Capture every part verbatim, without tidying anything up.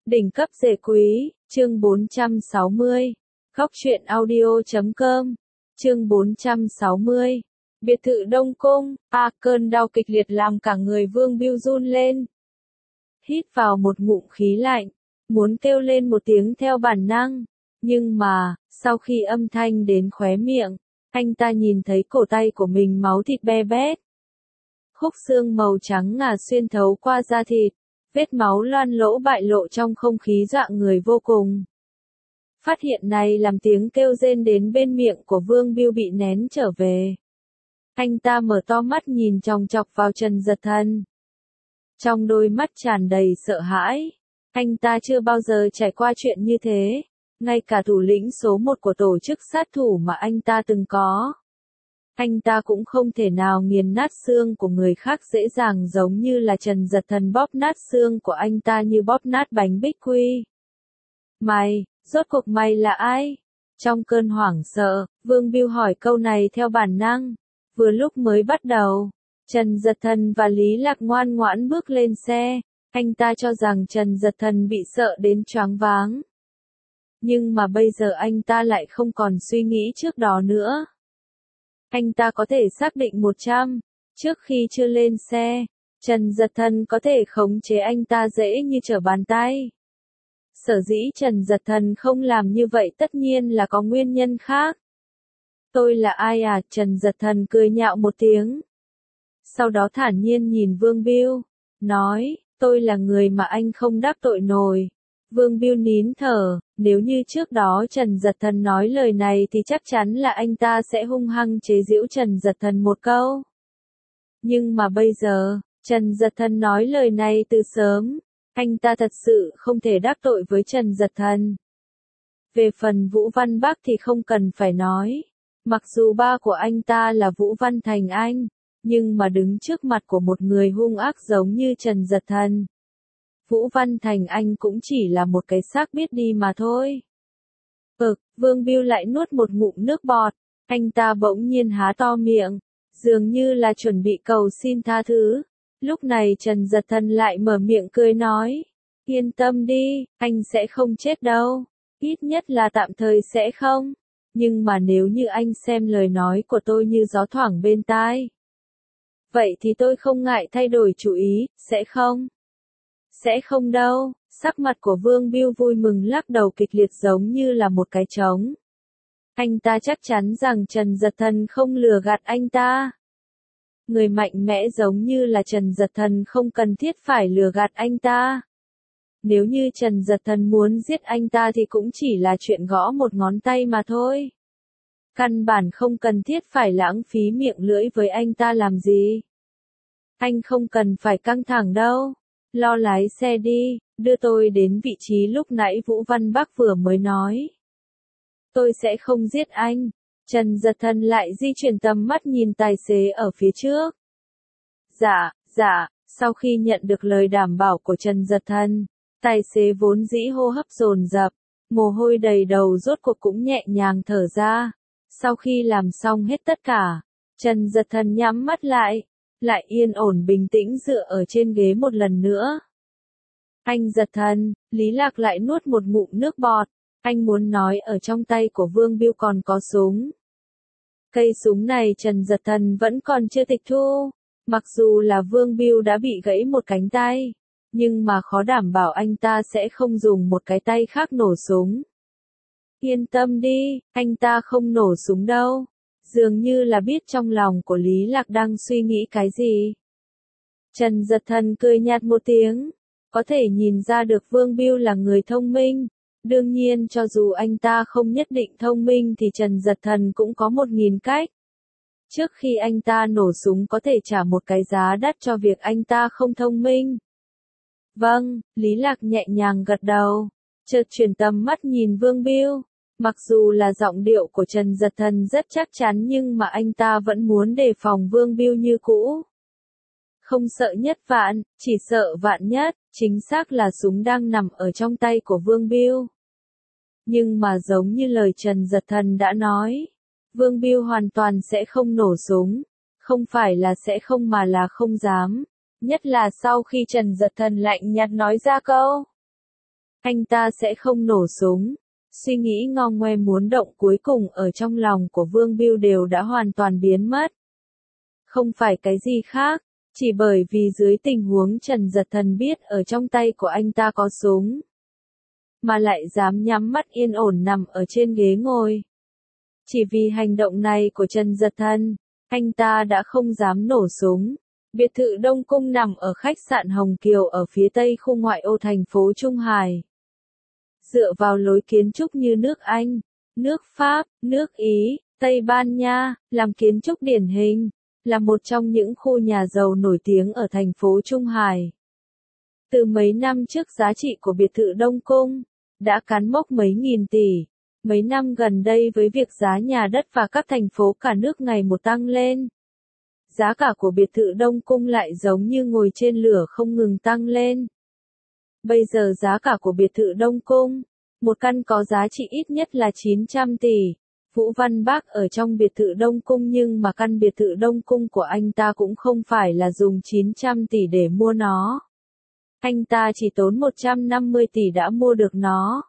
Đỉnh cấp rể quý, chương bốn trăm sáu mươi. Góc truyện audio chấm com. Chương bốn trăm sáu mươi. Biệt thự Đông Cung, a cơn đau kịch liệt làm cả người Vương Bưu run lên. Hít vào một ngụm khí lạnh, muốn kêu lên một tiếng theo bản năng, nhưng mà, sau khi âm thanh đến khóe miệng, anh ta nhìn thấy cổ tay của mình máu thịt be bét. Khúc xương màu trắng ngà xuyên thấu qua da thịt, vết máu loang lỗ bại lộ trong không khí dọa người vô cùng. Phát hiện này làm tiếng kêu rên đến bên miệng của Vương Bưu bị nén trở về. Anh ta mở to mắt nhìn chòng chọc vào Trần Giật Thần. Trong đôi mắt tràn đầy sợ hãi, anh ta chưa bao giờ trải qua chuyện như thế, ngay cả thủ lĩnh số một của tổ chức sát thủ mà anh ta từng có. Anh ta cũng không thể nào nghiền nát xương của người khác dễ dàng giống như là Trần Giật Thần bóp nát xương của anh ta như bóp nát bánh bích quy. Mày, rốt cuộc mày là ai? Trong cơn hoảng sợ, Vương Bưu hỏi câu này theo bản năng. Vừa lúc mới bắt đầu, Trần Giật Thần và Lý Lạc ngoan ngoãn bước lên xe, anh ta cho rằng Trần Giật Thần bị sợ đến choáng váng. Nhưng mà bây giờ anh ta lại không còn suy nghĩ trước đó nữa. Anh ta có thể xác định một trăm, trước khi chưa lên xe, Trần Giật Thần có thể khống chế anh ta dễ như trở bàn tay. Sở dĩ Trần Giật Thần không làm như vậy tất nhiên là có nguyên nhân khác. Tôi là ai à? Trần Giật Thần cười nhạo một tiếng. Sau đó thản nhiên nhìn Vương Bưu, nói, tôi là người mà anh không đắc tội nổi. Vương Bưu nín thở, nếu như trước đó Trần Giật Thần nói lời này thì chắc chắn là anh ta sẽ hung hăng chế giễu Trần Giật Thần một câu. Nhưng mà bây giờ, Trần Giật Thần nói lời này từ sớm, anh ta thật sự không thể đắc tội với Trần Giật Thần. Về phần Vũ Văn Bắc thì không cần phải nói, mặc dù ba của anh ta là Vũ Văn Thành Anh, nhưng mà đứng trước mặt của một người hung ác giống như Trần Giật Thần, Vũ Văn Thành Anh cũng chỉ là một cái xác biết đi mà thôi. Ực, Vương Bưu lại nuốt một ngụm nước bọt, anh ta bỗng nhiên há to miệng, dường như là chuẩn bị cầu xin tha thứ. Lúc này Trần Giật Thần lại mở miệng cười nói, yên tâm đi, anh sẽ không chết đâu, ít nhất là tạm thời sẽ không, nhưng mà nếu như anh xem lời nói của tôi như gió thoảng bên tai, vậy thì tôi không ngại thay đổi chủ ý, sẽ không? Sẽ không đâu. Sắc mặt của Vương Bưu vui mừng lắc đầu kịch liệt giống như là một cái trống. Anh ta chắc chắn rằng Trần Giật Thần không lừa gạt anh ta. Người mạnh mẽ giống như là Trần Giật Thần không cần thiết phải lừa gạt anh ta. Nếu như Trần Giật Thần muốn giết anh ta thì cũng chỉ là chuyện gõ một ngón tay mà thôi. Căn bản không cần thiết phải lãng phí miệng lưỡi với anh ta làm gì. Anh không cần phải căng thẳng đâu. Lo lái xe đi, đưa tôi đến vị trí lúc nãy Vũ Văn Bắc vừa mới nói. Tôi sẽ không giết anh. Trần Giật Thần lại di chuyển tầm mắt nhìn tài xế ở phía trước. Dạ, dạ, sau khi nhận được lời đảm bảo của Trần Giật Thần, tài xế vốn dĩ hô hấp dồn dập, mồ hôi đầy đầu rốt cuộc cũng nhẹ nhàng thở ra. Sau khi làm xong hết tất cả, Trần Giật Thần nhắm mắt lại, lại yên ổn bình tĩnh dựa ở trên ghế một lần nữa. Anh Giật Thần, Lý Lạc lại nuốt một ngụm nước bọt, anh muốn nói ở trong tay của Vương Bưu còn có súng. Cây súng này Trần Giật Thần vẫn còn chưa tịch thu, mặc dù là Vương Bưu đã bị gãy một cánh tay, nhưng mà khó đảm bảo anh ta sẽ không dùng một cái tay khác nổ súng. Yên tâm đi, anh ta không nổ súng đâu. Dường như là biết trong lòng của Lý Lạc đang suy nghĩ cái gì. Trần Giật Thần cười nhạt một tiếng, có thể nhìn ra được Vương Bưu là người thông minh. Đương nhiên cho dù anh ta không nhất định thông minh thì Trần Giật Thần cũng có một nghìn cách. Trước khi anh ta nổ súng có thể trả một cái giá đắt cho việc anh ta không thông minh. Vâng, Lý Lạc nhẹ nhàng gật đầu, chợt chuyển tầm mắt nhìn Vương Bưu. Mặc dù là giọng điệu của Trần Giật Thần rất chắc chắn nhưng mà anh ta vẫn muốn đề phòng Vương Bưu như cũ. Không sợ nhất vạn, chỉ sợ vạn nhất, chính xác là súng đang nằm ở trong tay của Vương Bưu. Nhưng mà giống như lời Trần Giật Thần đã nói, Vương Bưu hoàn toàn sẽ không nổ súng, không phải là sẽ không mà là không dám, nhất là sau khi Trần Giật Thần lạnh nhạt nói ra câu. anh ta sẽ không nổ súng. Suy nghĩ ngong ngoe muốn động cuối cùng ở trong lòng của Vương Bưu đều đã hoàn toàn biến mất. Không phải cái gì khác, chỉ bởi vì dưới tình huống Trần Giật Thần biết ở trong tay của anh ta có súng, mà lại dám nhắm mắt yên ổn nằm ở trên ghế ngồi. Chỉ vì hành động này của Trần Giật Thần, anh ta đã không dám nổ súng. Biệt thự Đông Cung nằm ở khách sạn Hồng Kiều ở phía tây khu ngoại ô thành phố Trung Hải. Dựa vào lối kiến trúc như nước Anh, nước Pháp, nước Ý, Tây Ban Nha, làm kiến trúc điển hình, là một trong những khu nhà giàu nổi tiếng ở thành phố Trung Hải. Từ mấy năm trước giá trị của biệt thự Đông Cung đã cán mốc mấy nghìn tỷ. Mấy năm gần đây với việc giá nhà đất và các thành phố cả nước ngày một tăng lên, giá cả của biệt thự Đông Cung lại giống như ngồi trên lửa không ngừng tăng lên. Bây giờ giá cả của biệt thự Đông Cung, một căn có giá trị ít nhất là chín trăm tỷ. Vũ Văn Bác ở trong biệt thự Đông Cung nhưng mà căn biệt thự Đông Cung của anh ta cũng không phải là dùng chín trăm tỷ để mua nó. Anh ta chỉ tốn một trăm năm mươi tỷ đã mua được nó.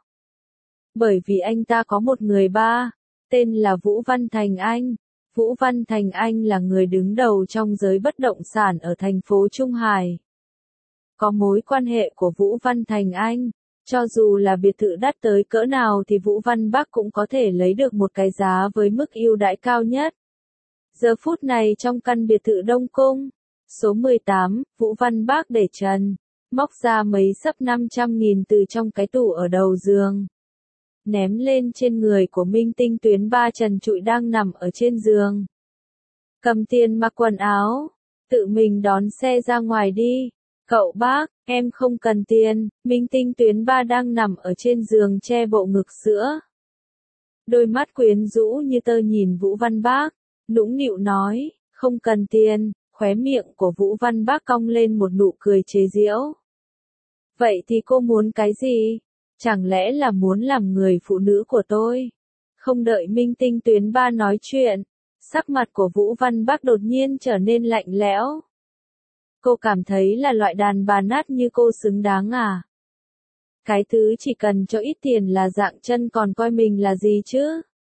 Bởi vì anh ta có một người ba, tên là Vũ Văn Thành Anh. Vũ Văn Thành Anh là người đứng đầu trong giới bất động sản ở thành phố Trung Hải. Có mối quan hệ của Vũ Văn Thành Anh, cho dù là biệt thự đắt tới cỡ nào thì Vũ Văn Bác cũng có thể lấy được một cái giá với mức ưu đãi cao nhất. Giờ phút này trong căn biệt thự Đông Cung, số mười tám, Vũ Văn Bác để trần, móc ra mấy sấp năm trăm nghìn từ trong cái tủ ở đầu giường, ném lên trên người của minh tinh Tuyến Ba trần trụi đang nằm ở trên giường. Cầm tiền mặc quần áo, tự mình đón xe ra ngoài đi. Cậu Bác, em không cần tiền. Minh tinh Tuyến Ba đang nằm ở trên giường che bộ ngực sữa. Đôi mắt quyến rũ như tơ nhìn Vũ Văn Bác, nũng nịu nói, không cần tiền. Khóe miệng của Vũ Văn Bác cong lên một nụ cười chế giễu. Vậy thì cô muốn cái gì? Chẳng lẽ là muốn làm người phụ nữ của tôi? Không đợi minh tinh Tuyến Ba nói chuyện, sắc mặt của Vũ Văn Bác đột nhiên trở nên lạnh lẽo. Cô cảm thấy là loại đàn bà nát như cô xứng đáng à? Cái thứ chỉ cần cho ít tiền là dạng chân còn coi mình là gì chứ?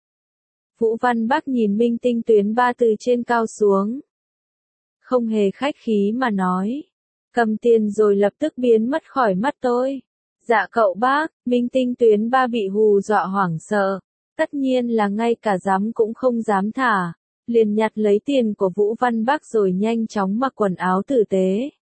Vũ Văn Bác nhìn minh tinh Tuyến Ba từ trên cao xuống. Không hề khách khí mà nói. Cầm tiền rồi lập tức biến mất khỏi mắt tôi. Dạ cậu Bác, minh tinh Tuyến Ba bị hù dọa hoảng sợ. Tất nhiên là ngay cả dám cũng không dám thả. Liền nhặt lấy tiền của Vũ Văn Bác rồi nhanh chóng mặc quần áo tử tế.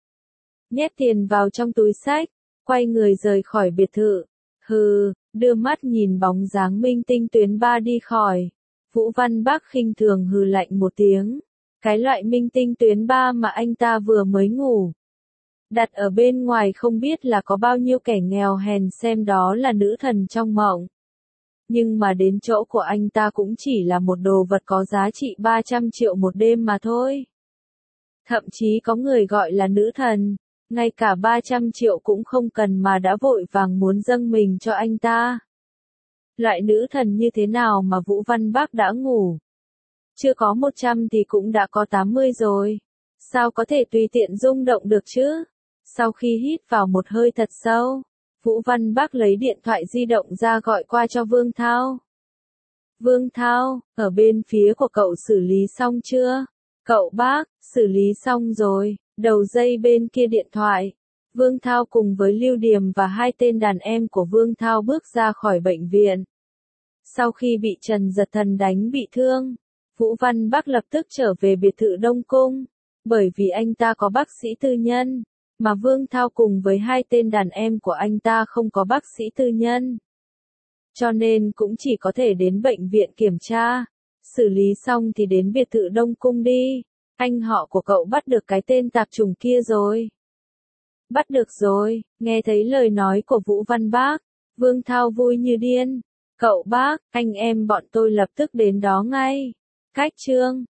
Nhét tiền vào trong túi xách, quay người rời khỏi biệt thự. Hừ, đưa mắt nhìn bóng dáng minh tinh Tuyến Ba đi khỏi. Vũ Văn Bác khinh thường hừ lạnh một tiếng. Cái loại minh tinh Tuyến Ba mà anh ta vừa mới ngủ đặt ở bên ngoài không biết là có bao nhiêu kẻ nghèo hèn xem đó là nữ thần trong mộng. Nhưng mà đến chỗ của anh ta cũng chỉ là một đồ vật có giá trị ba trăm triệu một đêm mà thôi. Thậm chí có người gọi là nữ thần, ngay cả ba trăm triệu cũng không cần mà đã vội vàng muốn dâng mình cho anh ta. Loại nữ thần như thế nào mà Vũ Văn Bác đã ngủ? Chưa có một trăm thì cũng đã có tám mươi rồi. Sao có thể tùy tiện rung động được chứ? Sau khi hít vào một hơi thật sâu, Vũ Văn Bác lấy điện thoại di động ra gọi qua cho Vương Thao. Vương Thao, ở bên phía của cậu xử lý xong chưa? Cậu Bác, xử lý xong rồi. Đầu dây bên kia điện thoại. Vương Thao cùng với Lưu Điềm và hai tên đàn em của Vương Thao bước ra khỏi bệnh viện. Sau khi bị Trần Giật Thần đánh bị thương, Vũ Văn Bác lập tức trở về biệt thự Đông Cung. Bởi vì anh ta có bác sĩ tư nhân, mà Vương Thao cùng với hai tên đàn em của anh ta không có bác sĩ tư nhân. Cho nên cũng chỉ có thể đến bệnh viện kiểm tra. Xử lý xong thì đến biệt thự Đông Cung đi. Anh họ của cậu bắt được cái tên tạp chủng kia rồi. Bắt được rồi, nghe thấy lời nói của Vũ Văn Bác, Vương Thao vui như điên. Cậu Bác, anh em bọn tôi lập tức đến đó ngay. Cách chương